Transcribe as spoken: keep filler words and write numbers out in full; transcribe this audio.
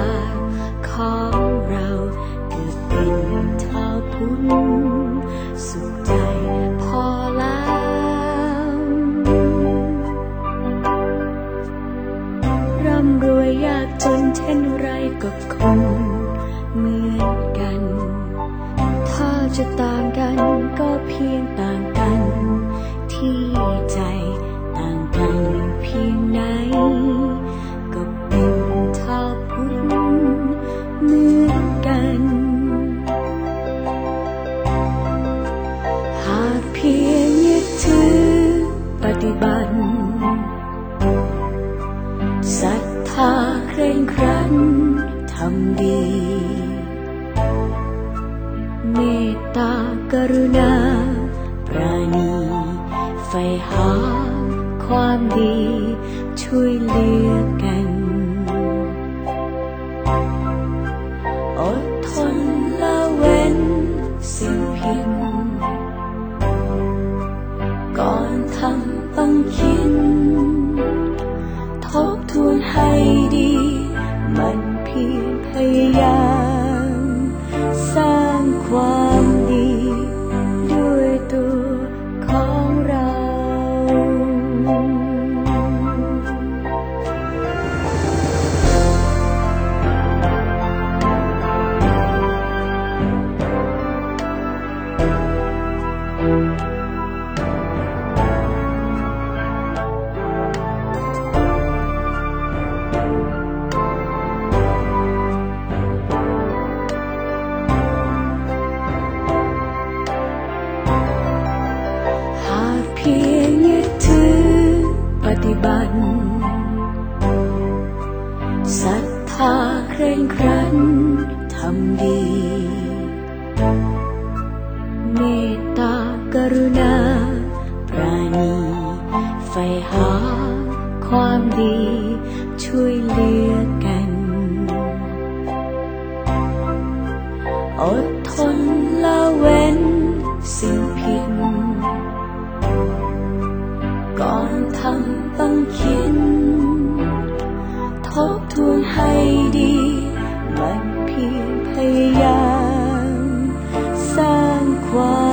ของเราเกิดเป็นชาวพุทธสุขใจพอแล้วร่ำรวยยากจนเช่นไรก็คงเหมือนกันถ้าจะต่างกันก็เพียงต่างกันที่ใจต่างกันเพียงไหนก็เป็นชาวพุทธเหมือนกันหากเพียงยึดถือปฏิบัติศรัทธาเคร่งครัดทำดีเมตตากรุณาปราณีใฝ่หาความดีช่วยเหลือกันอดทนละเว้นสิ่งผิดก่อนทำต้องคิดทบทวนให้ดีมันเพียรพยายามสร้างความดีด้วยตัวของเราเพียงยึดถือปฏิบัติศรัทธาเคร่งครัดทำดีเมตตากรุณาปราณีใฝ่หาความดีช่วยเหลือกันอดทนละเว้นสิ่งผิดก่อนทำต้องคิดทบทวนให้ดีมันเพียงพยายามสร้างความ